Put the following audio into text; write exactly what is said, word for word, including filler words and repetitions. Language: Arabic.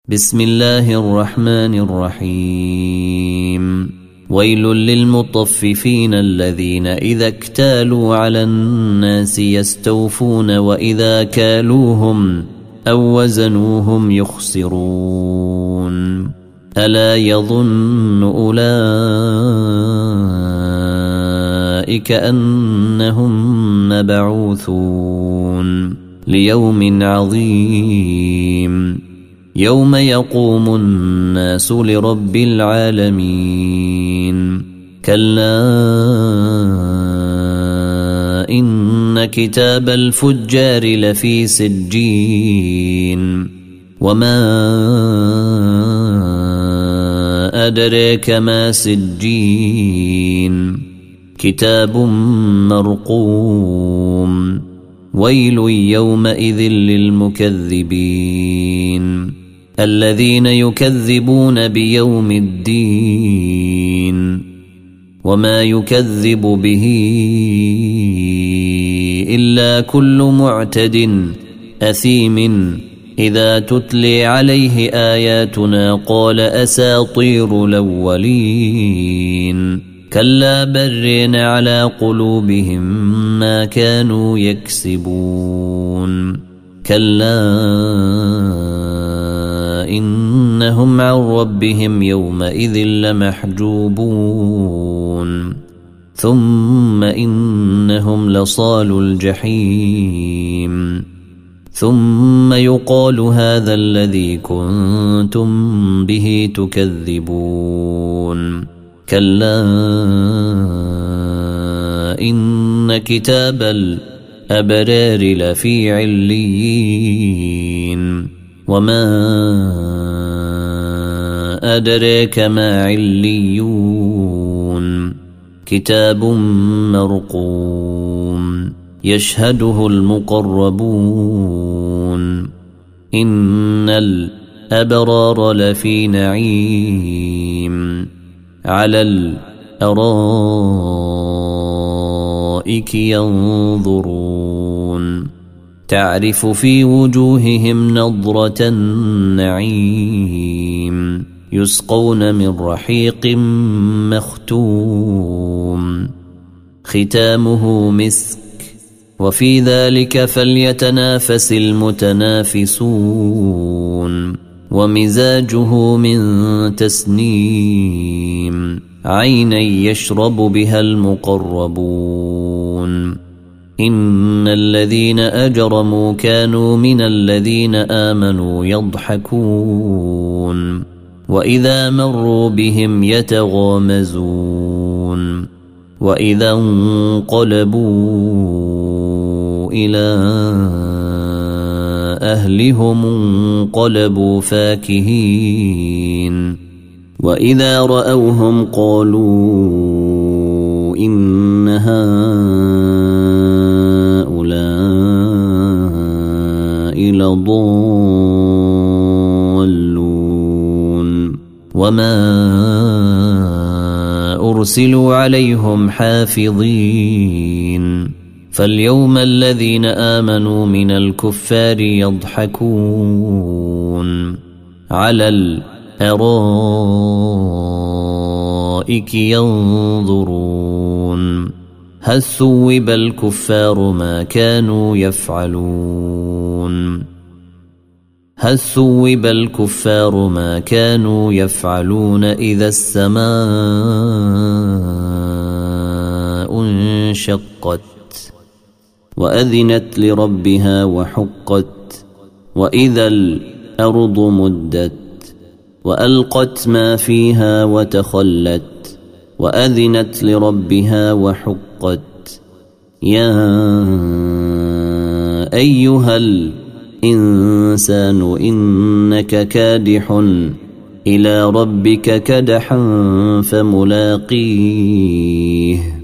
بسم الله الرحمن الرحيم. ويل للمطففين الذين إذا اكتالوا على الناس يستوفون وإذا كالوهم أو وزنوهم يخسرون. ألا يظن أولئك أنهم مبعوثون ليوم عظيم يوم يقوم الناس لرب العالمين. كلا إن كتاب الفجار لفي سجين وما أدريك ما سجين كتاب مرقوم. ويل يومئذ للمكذبين الذين يكذبون بيوم الدين وما يكذب به إلا كل معتد أثيم إذا تتلي عليه آياتنا قال أساطير الأولين. كلا برين على قلوبهم ما كانوا يكسبون. كلا إنهم عن ربهم يومئذ لمحجوبون ثم إنهم لصالوا الجحيم ثم يقال هذا الذي كنتم به تكذبون. كلا إن كتاب الأبرار لفي عليين وما أدريك ما عليون كتاب مرقوم يشهده المقربون. إن الأبرار لفي نعيم على الأرائك ينظرون تعرف في وجوههم نضرة النعيم يسقون من رحيق مختوم ختامه مسك وفي ذلك فليتنافس المتنافسون. ومزاجه من تسنيم عينا يشرب بها المقربون. إن الذين أجرموا كانوا من الذين آمنوا يضحكون وإذا مروا بهم يتغامزون وإذا انقلبوا إلى أهلهم انقلبوا فاكهين وإذا رأوهم قالوا إن هؤلاء لضالون وما أرسلوا عليهم حافظين. فاليوم الذين آمنوا من الكفار يضحكون على الأرائك ينظرون هل ثوب الكفار ما كانوا يفعلون هل ثوب الكفار ما كانوا يفعلون إذا السماء انشقت وأذنت لربها وحقت وإذا الأرض مدت وألقت ما فيها وتخلت وأذنت لربها وحقت. يا أيها الإنسان إنك كادح إلى ربك كدحا فملاقيه